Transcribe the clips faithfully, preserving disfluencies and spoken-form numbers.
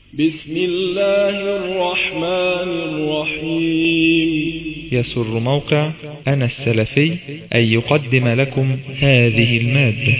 بسم الله الرحمن الرحيم. يسر موقع أنا السلفي أن يقدم لكم هذه المادة.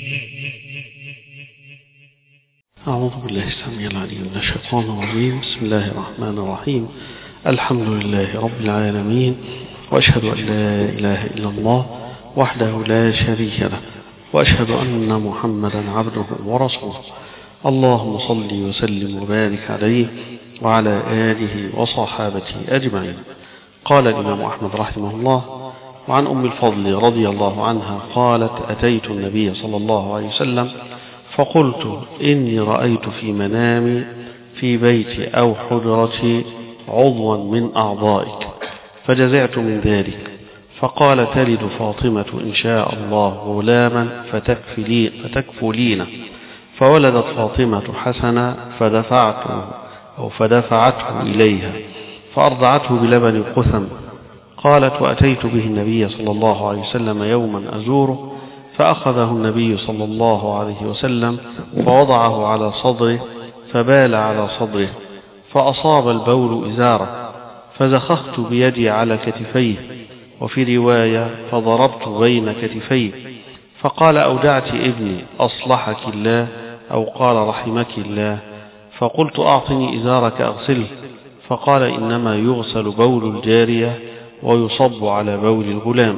أعوذ بالله السميع العليم من الشيطان الرجيم. بسم الله الرحمن الرحيم. الحمد لله رب العالمين، وأشهد أن لا إله إلا الله وحده لا شريك له، وأشهد أن محمدا عبده ورسوله. اللهم صل وسلم وبارك عليه وعلى آله وصحابته أجمعين. قال الإمام أحمد رحمه الله: وعن أم الفضل رضي الله عنها قالت: أتيت النبي صلى الله عليه وسلم فقلت: إني رأيت في منامي في بيتي أو حجرتي عضوا من أعضائك فجزعت من ذلك، فقال: تلد فاطمة إن شاء الله غلاما فتكفلين فتكفلينه. فولدت فاطمة حسنا فدفعته أو فدفعته إليها فأرضعته بلبن قثم. قالت: وأتيت به النبي صلى الله عليه وسلم يوما أزوره فأخذه النبي صلى الله عليه وسلم فوضعه على صدره فبال على صدره فأصاب البول إزاره، فزخخت بيدي على كتفيه، وفي رواية فضربت بين كتفيه، فقال: أودعت ابني أصلحك الله، أو قال رحمك الله. فقلت: أعطني إزارك أغسله. فقال: إنما يغسل بول الجارية ويصب على بول الغلام.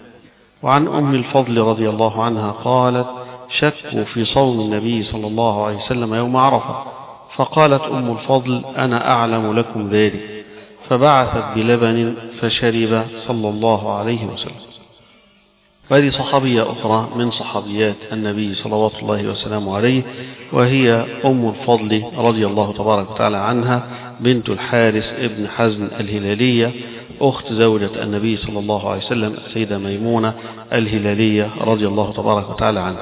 وعن أم الفضل رضي الله عنها قالت: شكوا في صوم النبي صلى الله عليه وسلم يوم عرفة، فقالت أم الفضل: أنا أعلم لكم ذلك، فبعثت بلبن فشرب صلى الله عليه وسلم. وهذه صحابية أخرى من صحابيات النبي صلوات الله وسلامه عليه، وهي أم الفضل رضي الله تبارك وتعالى عنها بنت الحارث ابن حزم الهلالية، أخت زوجة النبي صلى الله عليه وسلم السيدة ميمونة الهلالية رضي الله تبارك وتعالى عنها.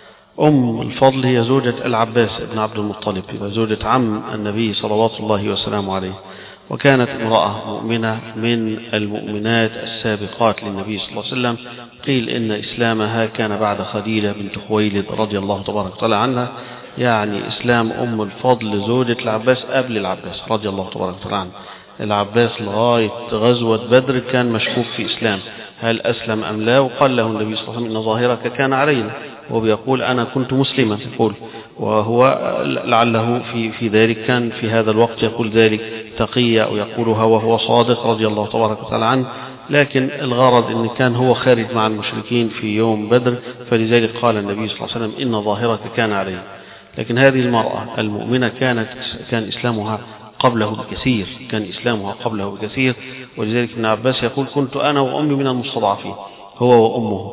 أم الفضل هي زوجة العباس بن عبد المطلب، زوجة عم النبي صلوات الله وسلامه عليه، وكانت امرأة مؤمنة من المؤمنات السابقات للنبي صلى الله عليه وسلم. قيل إن إسلامها كان بعد خديجة بنت خويلد رضي الله تبارك وتعالى عنها، يعني إسلام أم الفضل زوجة العباس قبل العباس رضي الله تبارك وتعالى عنه. العباس لغاية غزوة بدر كان مشكوك في إسلام، هل أسلم أم لا؟ وقال له النبي صلى الله عليه وسلم: إن ظاهرك كان علينا، وبيقول أنا كنت مسلما، يقول، وهو لعله في في ذلك كان في هذا الوقت يقول ذلك تقية أو يقولها وهو صادق رضي الله تبارك وتعالى عنه، لكن الغرض إن كان هو خارج مع المشركين في يوم بدر، فلذلك قال النبي صلى الله عليه وسلم: إن ظاهرك كان علينا. لكن هذه المرأة المؤمنة كانت كان إسلامها قبله بكثير، كان إسلامها قبله بكثير، ولذلك ابن عباس يقول: كنت أنا وأمي من المستضعفين، هو وأمه.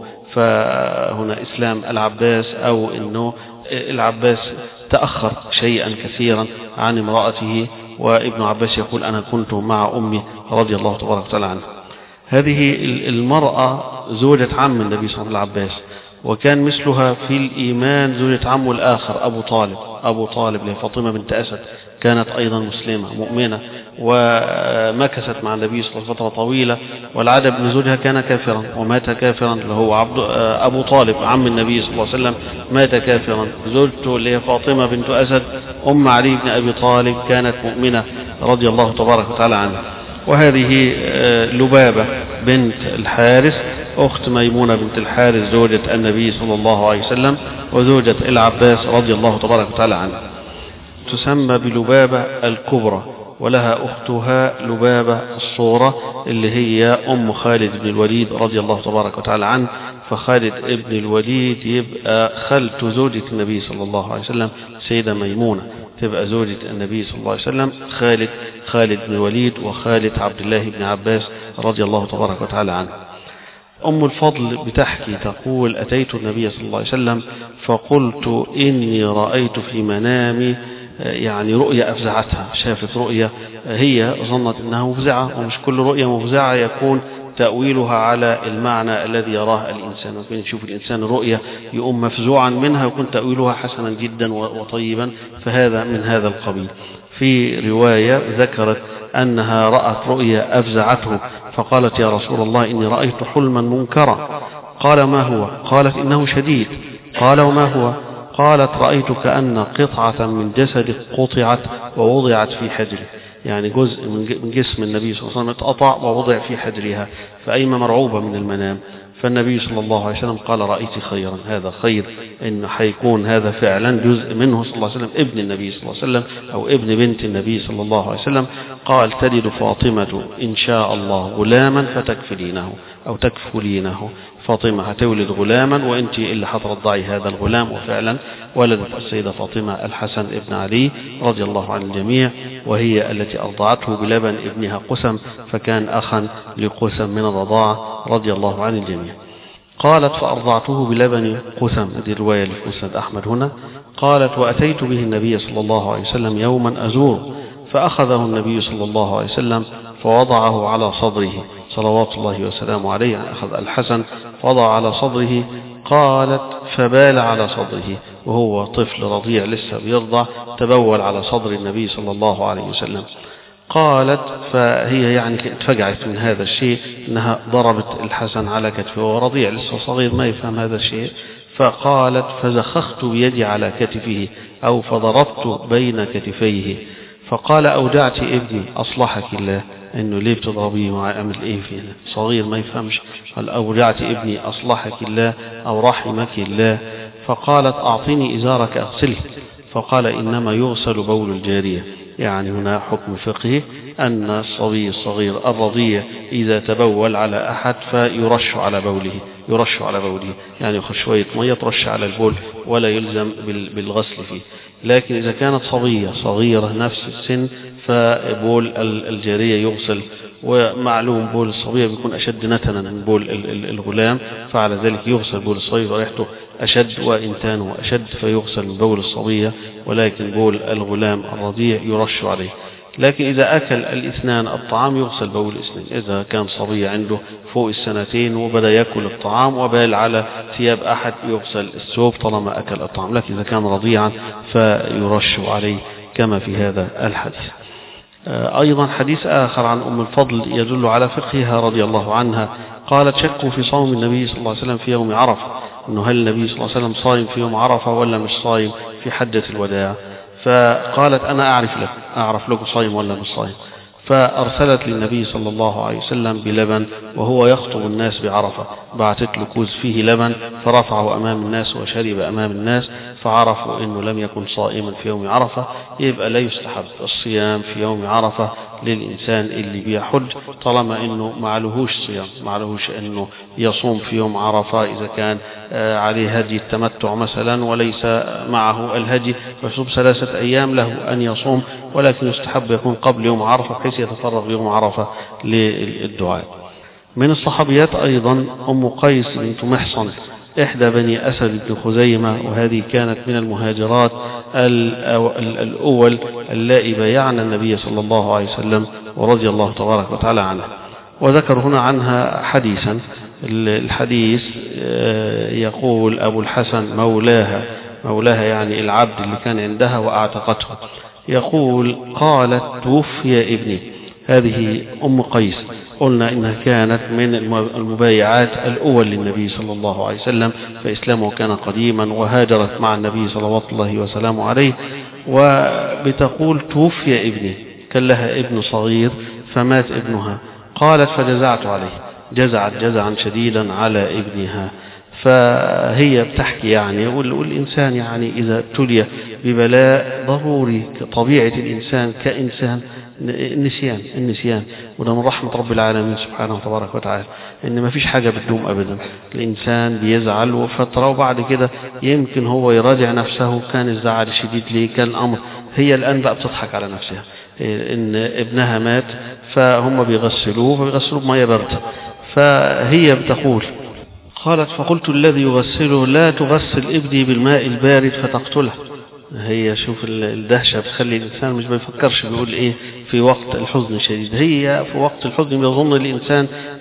فهنا إسلام العباس، أو أنه العباس تأخر شيئا كثيرا عن امرأته، وابن عباس يقول: أنا كنت مع أمي رضي الله تبارك وتعالى عنها. هذه المرأة زوجة عم النبي صلى الله عليه وسلم العباس، وكان مثلها في الإيمان زوجة عمه الآخر أبو طالب أبو طالب لفاطمة بنت أسد، كانت أيضا مسلمة مؤمنة، ومكست مع النبي صلى الله عليه وسلم فترة طويلة، والعدد بن زوجها كان كافرا ومات كافرا، اللي هو عبد أبو طالب عم النبي صلى الله عليه وسلم مات كافرا. زوجته اللي هي فاطمة بنت أسد أم علي بن أبي طالب كانت مؤمنة رضي الله تبارك وتعالى عنها. وهذه لبابة بنت الحارث أخت ميمونة بنت الحارث زوجة النبي صلى الله عليه وسلم وزوجة العباس رضي الله تبارك وتعالى عنه، تسمى بلبابة الكبرى، ولها أختها لبابة الصورة اللي هي أم خالد بن الوليد رضي الله تبارك وتعالى عنه. فخالد ابن الوليد يبقى خالته زوجة النبي صلى الله عليه وسلم سيدة ميمونة، تبقى زوجة النبي صلى الله عليه وسلم خالد خالد بن الوليد وخالد عبد الله بن عباس رضي الله تبارك وتعالى عنه. أم الفضل بتحكي تقول: أتيت النبي صلى الله عليه وسلم فقلت: إني رأيت في منامي، يعني رؤية أفزعتها، شافت رؤية هي ظنت أنها مفزعة، ومش كل رؤية مفزعة يكون تأويلها على المعنى الذي يراه الإنسان. ممكن يشوف الإنسان رؤية يؤم مفزوعا منها ويكون تأويلها حسنا جدا وطيبا، فهذا من هذا القبيل. في رواية ذكرت أنها رأت رؤيا أفزعته، فقالت: يا رسول الله إني رأيت حلما منكرا. قال: ما هو؟ قالت: إنه شديد. قال: وما هو؟ قالت رأيت كأن قطعة من جسد قطعت ووضعت في حجري، يعني جزء من جسم النبي صلى الله عليه وسلم اتقطع ووضع في حجرها، فأيما مرعوبة من المنام. فالنبي صلى الله عليه وسلم قال رأيت خيرا، هذا خير، إن حيكون هذا فعلا جزء منه صلى الله عليه وسلم ابن النبي صلى الله عليه وسلم أو ابن بنت النبي صلى الله عليه وسلم. قال تلد فاطمة إن شاء الله غلاما فتكفلينه أو تكفلينه، فاطمة هتولد غلاما وانت اللي هترضعي هذا الغلام. وفعلا ولدت السيدة فاطمة الحسن ابن علي رضي الله عن الجميع، وهي التي أرضعته بلبن ابنها قسم، فكان أخا لقسم من الرضاعة رضي الله عن الجميع. قالت فأرضعته بلبن قسم، هذه رواية لمسند أحمد هنا. قالت وأتيت به النبي صلى الله عليه وسلم يوما أزور، فأخذه النبي صلى الله عليه وسلم فوضعه على صدره صلوات الله وسلامه عليه، أخذ الحسن وضع على صدره. قالت فبال على صدره وهو طفل رضيع لسه بيرضع، تبول على صدر النبي صلى الله عليه وسلم. قالت فهي يعني اتفجعت من هذا الشيء، انها ضربت الحسن على كتفه وهو رضيع لسه صغير ما يفهم هذا الشيء. فقالت فزخخت بيدي على كتفه أو فضربت بين كتفيه، فقال أودعت ابني أصلحك الله، إنه ليه بتضربيه وعمل إيه فينا صغير ما يفهمش. قال أودعت ابني أصلحك الله أو رحمك الله. فقالت أعطني إزارك أغسله، فقال إنما يغسل بول الجارية، يعني هنا حكم فقهي أن الصبي الصغير الرضيع إذا تبول على أحد فيرش على بوله، يرش على بوله يعني يخش شوية مية ترش على البول ولا يلزم بالغسل فيه. لكن إذا كانت صبية صغيرة نفس السن فبول الجارية يغسل، ومعلوم بول الصبية بيكون أشد نتنا من بول الغلام، فعلى ذلك يغسل بول الصبي وريحته أشد وإنتانه أشد فيغسل من بول الصبية، ولكن بول الغلام الرضيع يرش عليه. لكن إذا أكل الاثنان الطعام يغسل بول الاثنين. إذا كان صبي عنده فوق السنتين وبدأ يأكل الطعام وبال على ثياب أحد يغسل الثوب طالما أكل الطعام، لكن إذا كان رضيعا فيرش عليه كما في هذا الحديث. أيضا حديث آخر عن أم الفضل يدل على فقهها رضي الله عنها. قالت شكوا في صوم النبي صلى الله عليه وسلم في يوم عرفة، أنه هل النبي صلى الله عليه وسلم صائم في يوم عرفة ولا مش صائم في حجة الوداع. فقالت أنا أعرف لك أعرف لكم صائم ولا مش صائم. فأرسلت للنبي صلى الله عليه وسلم بلبن وهو يخطب الناس بعرفة، بعثت له كوز فيه لبن فرفعه أمام الناس وشرب أمام الناس، فعرفوا أنه لم يكن صائما في يوم عرفة. يبقى لا يستحب الصيام في يوم عرفة للإنسان اللي بيحج طالما أنه معلهوش صيام، معلهوش أنه يصوم في يوم عرفة. إذا كان عليه هدي التمتع مثلا وليس معه الهدي فيصوم ثلاثة أيام له أن يصوم، ولكن يستحب يكون قبل يوم عرفة بحيث يتفرغ يوم عرفة للدعاء. من الصحابيات أيضا أم قيس بنت محصن إحدى بني أسد بن خزيمة، وهذه كانت من المهاجرات الأول اللائي بايعن النبي صلى الله عليه وسلم ورضي الله تبارك وتعالى عنها. وذكر هنا عنها حديثا، الحديث يقول أبو الحسن مولاها، مولاها يعني العبد اللي كان عندها وأعتقته، يقول قالت توفي ابني. هذه أم قيس قلنا إنها كانت من المبايعات الأول للنبي صلى الله عليه وسلم، فإسلامه كان قديما وهاجرت مع النبي صلوات الله وسلامه عليه. وبتقول توفي ابني، كان لها ابن صغير فمات ابنها. قالت فجزعت عليه، جزعت جزعا شديدا على ابنها. فهي بتحكي يعني والإنسان يعني إذا ابتلي ببلاء ضروري طبيعة الإنسان كإنسان النسيان النسيان وده من رحمة رب العالمين سبحانه وتبارك وتعالى، إن ما فيش حاجة بتدوم أبدا. الإنسان بيزعل وفترة وبعد كده يمكن هو يراجع نفسه، كان الزعل شديد ليه، كان الأمر. هي الآن بقى بتضحك على نفسها إن ابنها مات فهم بيغسلوه فبيغسلوه بمية باردة. فهي بتقول قالت فقلت الذي يغسله لا تغسل ابني بالماء البارد فتقتله. هي شوف الدهشة بتخلي الإنسان مش بيفكرش بيقول إيه في وقت الحزن الشديد. هي في وقت الحزن بيظن الإنسان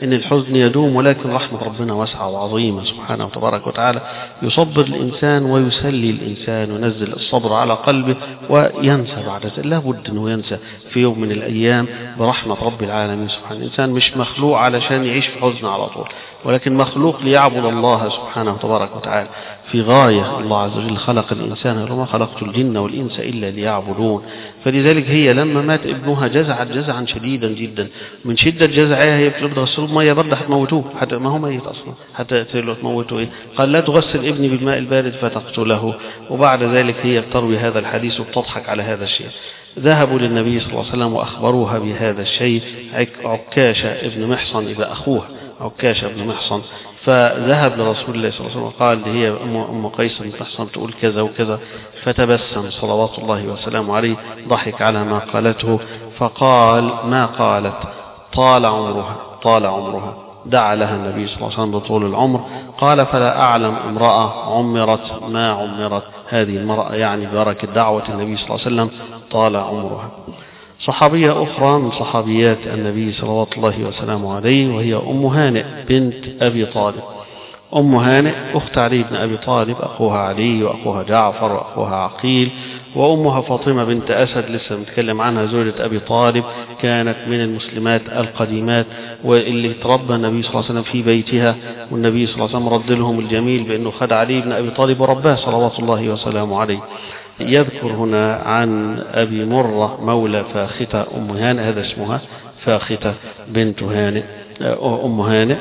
إن الحزن يدوم، ولكن رحمة ربنا واسعة وعظيمة سبحانه وتبارك وتعالى، يصبر الإنسان ويسلي الإنسان وينزل الصبر على قلبه وينسى بعد ذلك. لا بد أنه ينسى في يوم من الأيام برحمة رب العالمين سبحانه. الإنسان مش مخلوق علشان يعيش في حزن على طول، ولكن مخلوق ليعبد الله سبحانه وتبارك وتعالى في غاية. الله عز وجل خلق الإنسان وما خلقت الجن والإنس إلا ليعبدون. فلذلك هي لما مات ابنها جزعت جزعا شديدا جدا، من شدة جزعها هي بتقول تغسلوه بمية باردة هتموتوه، حتى ما هو ميت أصلا حتى تموتوه إيه؟ قال لا تغسل ابني بالماء البارد فتقتله. وبعد ذلك هي بتروي هذا الحديث وبتضحك على هذا الشيء. ذهبوا للنبي صلى الله عليه وسلم وأخبروها بهذا الشيء. عكاشة ابن محصن إذا أخوه عكاشة ابن محصن، فذهب لرسول الله صلى الله عليه وسلم وقال هي أم قيس بن محصن تقول كذا وكذا، فتبسم صلوات الله وسلامه عليه، ضحك على ما قالته، فقال ما قالت طال عمرها طال عمرها دعا لها النبي صلى الله عليه وسلم بطول العمر. قال فلا أعلم امرأة عمرت ما عمرت هذه المرأة، يعني ببركة دعوة النبي صلى الله عليه وسلم طال عمرها. صحابية أخرى من صحابيات النبي صلوات الله وسلامه عليه، وهي أم هانئ بنت أبي طالب. أم هانئ أخت علي بن أبي طالب، أخوها علي وأخوها جعفر وأخوها عقيل، وأمها فاطمة بنت أسد لسه نتكلم عنها زوجة أبي طالب، كانت من المسلمات القديمات واللي تربى النبي صلى الله عليه وسلم في بيتها، والنبي صلى الله عليه وسلم رد لهم الجميل بأنه خد علي بن أبي طالب ورباه صلوات الله وسلامه عليه. يذكر هنا عن أبي مرة مولى فاختة أم هانئ، هذا اسمها فاختة بنت هانئ أم هانئ.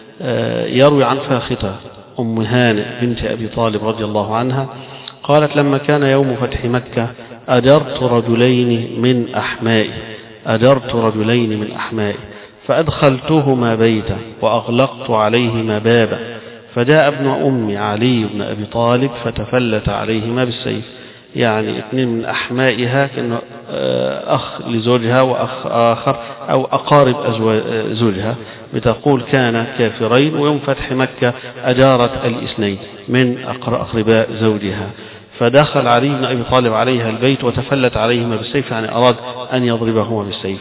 يروي عن فاختة أم هانئ بنت أبي طالب رضي الله عنها قالت لما كان يوم فتح مكة أجرت رجلين من أحمائي أجرت رجلين من أحمائي فأدخلتهما بيتا وأغلقت عليهما بابا، فجاء ابن أمي علي بن أبي طالب فتفلت عليهما بالسيف. يعني اثنين من أحمائها كانوا أخ لزوجها وأخ آخر أو أقارب زوجها، بتقول كان كافرين، ويوم فتح مكة أجارت الاثنين من أقرباء زوجها، فدخل علي بن أبي طالب عليها البيت وتفلت عليهما بالسيف، يعني أراد أن يضربهما بالسيف.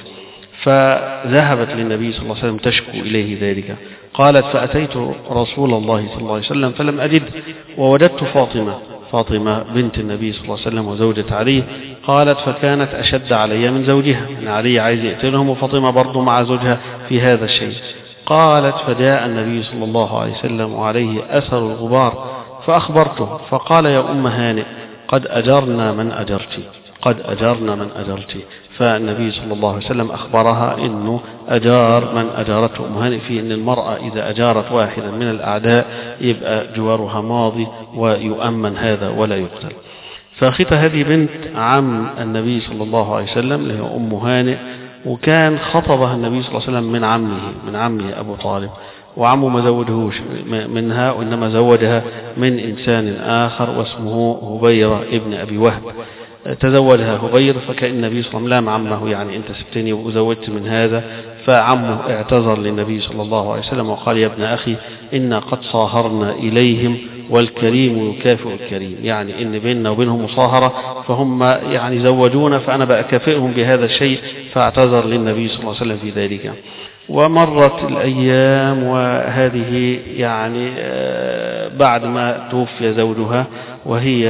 فذهبت للنبي صلى الله عليه وسلم تشكو إليه ذلك. قالت فأتيت رسول الله صلى الله عليه وسلم فلم أجد، ووجدت فاطمة فاطمة بنت النبي صلى الله عليه وسلم وزوجة علي. قالت فكانت أشد علي من زوجها، يعني علي عايز يقتلهم وفاطمة برضو مع زوجها في هذا الشيء. قالت فجاء النبي صلى الله عليه وسلم وعليه أثر الغبار فأخبرته، فقال يا أم هانئ قد أجرنا من أجرتي قد أجرنا من أجرتي. فالنبي صلى الله عليه وسلم أخبرها إنه أجار من أجارته أم هانئ، في أن المرأة إذا أجارت واحدا من الأعداء يبقى جوارها ماضي ويؤمن هذا ولا يقتل. فاختة هذه بنت عم النبي صلى الله عليه وسلم اللي هي أم هانئ، وكان خطبها النبي صلى الله عليه وسلم من عمه من عمه أبو طالب، وعمه ما زوجهوش منها وإنما زوجها من إنسان آخر واسمه هبيرة ابن أبي وهب. تزوجها هبير، فكأن النبي صلى الله عليه وسلم لام عمه، يعني أنت سبتني وزوجت من هذا. فعمه اعتذر للنبي صلى الله عليه وسلم وقال يا ابن أخي إنا قد صاهرنا إليهم والكريم يكافئ الكريم، يعني إن بيننا وبينهم مصاهرة، فهم يعني زوجونا فأنا بأكافئهم بهذا الشيء. فاعتذر للنبي صلى الله عليه وسلم في ذلك. ومرت الأيام، وهذه يعني بعد ما توفي زوجها، وهي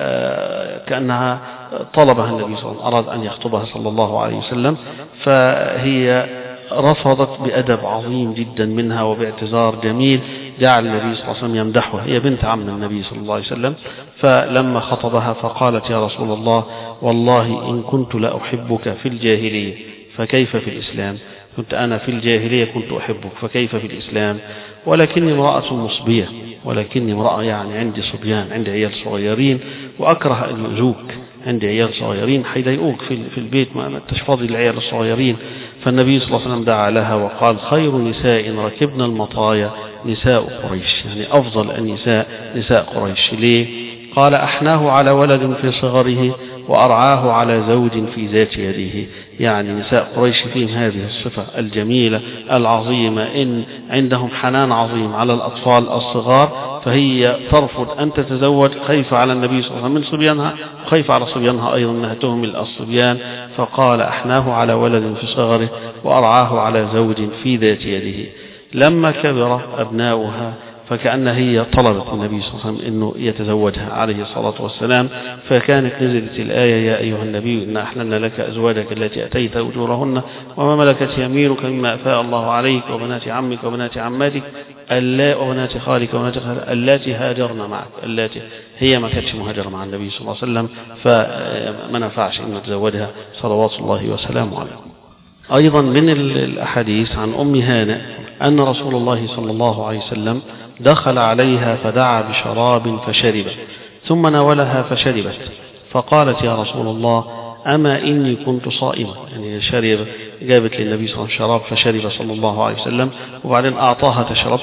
كأنها طلبها النبي صلى الله عليه وسلم، أراد أن يخطبها صلى الله عليه وسلم، فهي رفضت بأدب عظيم جدا منها وباعتذار جميل. جعل النبي صلى الله عليه وسلم يمدحها، هي بنت عم النبي صلى الله عليه وسلم. فلما خطبها فقالت يا رسول الله والله إن كنت لأحبك في الجاهلية فكيف في الإسلام؟ كنت أنا في الجاهلية كنت أحبك فكيف في الإسلام؟ ولكني امرأة مصبية، ولكني امرأة يعني عندي صبيان، عندي عيال صغيرين، وأكره أن يؤذوك، عندي عيال صغيرين حيضايقوك في في البيت، ما تشفضي العيال الصغيرين. فالنبي صلى الله عليه وسلم دعا لها وقال خير نساء ركبنا المطايا نساء قريش، يعني أفضل النساء نساء قريش. ليه؟ قال أحناه على ولد في صغره وأرعاه على زوج في ذات يده، يعني نساء قريش فيهم هذه الصفة الجميلة العظيمة، إن عندهم حنان عظيم على الأطفال الصغار، فهي ترفض أن تتزوج خايفة على النبي صلى الله عليه وسلم من صبيانها، وخايفة على صبيانها أيضا أنها تهمل الصبيان. فقال أحناه على ولد في صغره وأرعاه على زوج في ذات يده. لما كبر أبناؤها فكأن هي طلبت النبي صلى الله عليه وسلم أنه يتزوجها عليه الصلاة والسلام، فكانت نزلت الآية: يا أيها النبي إن أحللنا لك أزواجك التي أتيت أجورهن وما ملكت يمينك مما أفاء الله عليك وبنات عمك وبنات عماتك وبنات خالك وبنات خالك اللاتي هاجرن معك. اللاتي هي ما كانتش مهاجرة مع النبي صلى الله عليه وسلم، فما نفعش أن تزوجها صلوات الله وسلامه عليه. أيضا من الأحاديث عن أم هانئ أن رسول الله صلى الله عليه وسلم دخل عليها فدعا بشراب فشربت، ثم ناولها فشربت، فقالت: يا رسول الله أما إني كنت صائمة. يعني شرب، جابت للنبي صلى الله عليه وسلم شراب فشرب صلى الله عليه وسلم، وبعدين أعطاها تشرب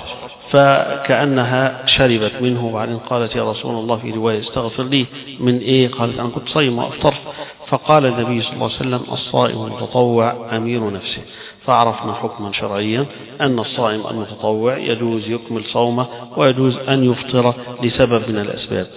فكأنها شربت منه، وبعدين قالت: يا رسول الله في رواية استغفر لي من إيه؟ قالت: أنا كنت صائمة وأفطرت. فقال النبي صلى الله عليه وسلم: الصائم المتطوع أمير نفسه. فعرفنا حكما شرعيا أن الصائم المتطوع يجوز يكمل صومه ويجوز أن يفطر لسبب من الأسباب.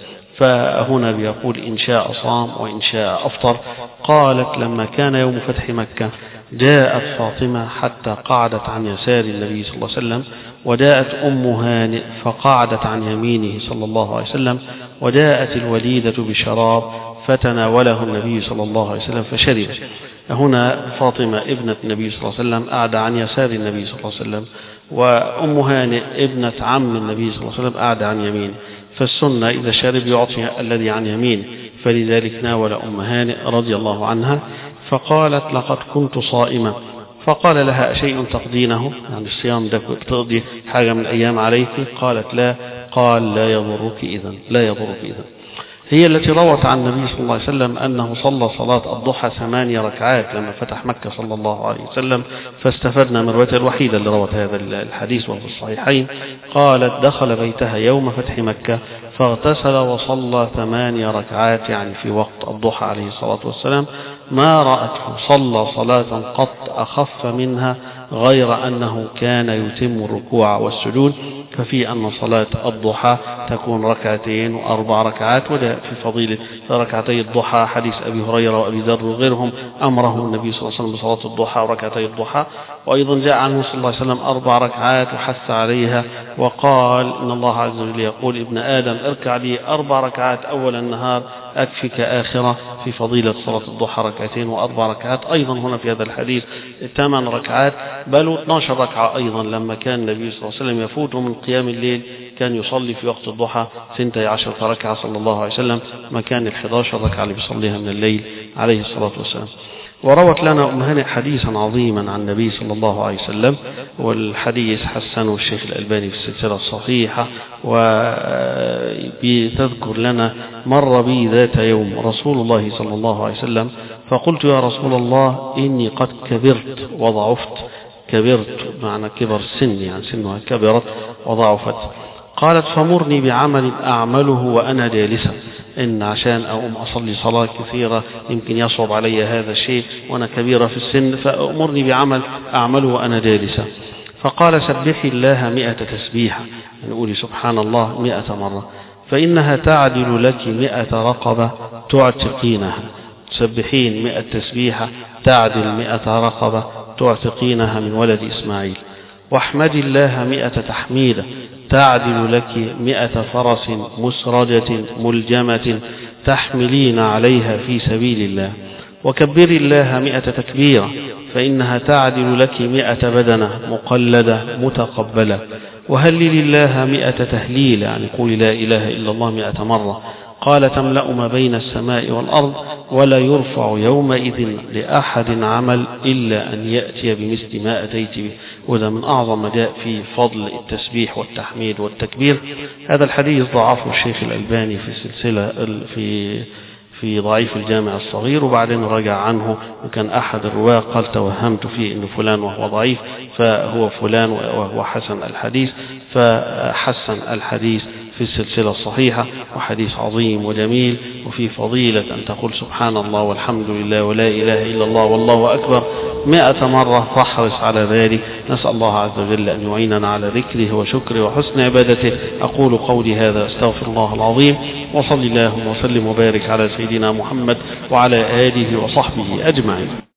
فهنا بيقول: إن شاء صام وإن شاء أفطر. قالت: لما كان يوم فتح مكة جاءت فاطمة حتى قعدت عن يسار النبي صلى الله عليه وسلم، وجاءت أم هانئ فقعدت عن يمينه صلى الله عليه وسلم، وجاءت الوليدة بشراب فتناوله النبي صلى الله عليه وسلم فشرب. هنا فاطمة ابنة النبي صلى الله عليه وسلم قعد عن يسار النبي صلى الله عليه وسلم، وأم هانئ ابنة عم النبي صلى الله عليه وسلم قعد عن يمينه، فالسنة إذا شرب يعطي الذي عن يمينه، فلذلك ناول أم هانئ رضي الله عنها. فقالت: لقد كنت صائمة. فقال لها: شيء تقضينه؟ يعني الصيام ده بتقضي حاجة من الأيام عليك؟ قالت: لا. قال: لا يضرك إذن، لا يضرك إذن. هي التي روت عن النبي صلى الله عليه وسلم أنه صلى صلاة الضحى ثمانية ركعات لما فتح مكة صلى الله عليه وسلم، فاستفدنا من الرواية الوحيدة اللي روت هذا الحديث وفي الصحيحين. قالت: دخل بيتها يوم فتح مكة فاغتسل وصلى ثمانية ركعات، يعني في وقت الضحى عليه الصلاة والسلام، ما رأته صلى صلاة قط أخف منها، غير أنه كان يتم الركوع والسجود. ففي أن صلاة الضحى تكون ركعتين وأربع ركعات، وده في فضيلة ركعتي الضحى حديث أبي هريرة وأبي ذر وغيرهم أمره النبي صلى الله عليه وسلم بصلاة الضحى وركعتي الضحى. وأيضا جاء عنه صلى الله عليه وسلم أربع ركعات وحث عليها، وقال: إن الله عز وجل يقول: ابن آدم اركع لي أربع ركعات أول النهار أكفك آخرة، في فضيلة صلاة الضحى ركعتين وأربع ركعات. أيضا هنا في هذا الحديث ثمان ركعات، بل اثناشر ركعة أيضا لما كان النبي صلى الله عليه وسلم يفوت من قيام الليل كان يصلي في وقت الضحى ثنتي عشرة ركعة صلى الله عليه وسلم، مكان الحداشر ركعة اللي بيصليها من الليل عليه الصلاة والسلام. وروت لنا أم هانئ حديثا عظيما عن النبي صلى الله عليه وسلم، والحديث حسنه الشيخ الألباني في السلسلة الصحيحة، وبتذكر لنا: مر بي ذات يوم رسول الله صلى الله عليه وسلم فقلت: يا رسول الله إني قد كبرت وضعفت. كبرت معنى كبر السن، يعني سنها كبرت وضعفت. قالت: فمرني بعمل أعمله وأنا جالسة، إن عشان أقوم أصلي صلاة كثيرة يمكن يصعب علي هذا الشيء وأنا كبيرة في السن، فأمرني بعمل أعمله وأنا جالسة. فقال: سبحي الله مئة تسبيحة، نقول سبحان الله مئة مرة، فإنها تعدل لك مئة رقبة تعتقينها. تسبحين مئة تسبيحة تعدل مئة رقبة تعتقينها من ولد إسماعيل. واحمد الله مئة تحميدة تعدل لك مئة فرس مسرجة ملجمة تحملين عليها في سبيل الله. وكبر الله مئة تكبيرة فإنها تعدل لك مئة بدنة مقلدة متقبلة. وهلل الله مئة تهليل، يعني قول لا إله إلا الله مئة مرة. قال: تملأ ما بين السماء والأرض ولا يرفع يومئذ لأحد عمل إلا أن يأتي بمثل ما أتيت به. وده من أعظم ما جاء في فضل التسبيح والتحميد والتكبير. هذا الحديث ضعفه الشيخ الألباني في سلسلة في في ضعيف الجامع الصغير، وبعدين رجع عنه، وكان أحد الرواة قال: توهمت فيه إنه فلان وهو ضعيف، فهو فلان وهو حسن الحديث، فحسن الحديث في السلسلة الصحيحة. وحديث عظيم وجميل، وفي فضيلة أن تقول سبحان الله والحمد لله ولا إله إلا الله والله أكبر مئة مرة، فاحرص على ذلك. نسأل الله عز وجل أن يعيننا على ذكره وشكره وحسن عبادته. أقول قولي هذا أستغفر الله العظيم، وصلي اللهم وسلم وبارك على سيدنا محمد وعلى آله وصحبه أجمعين.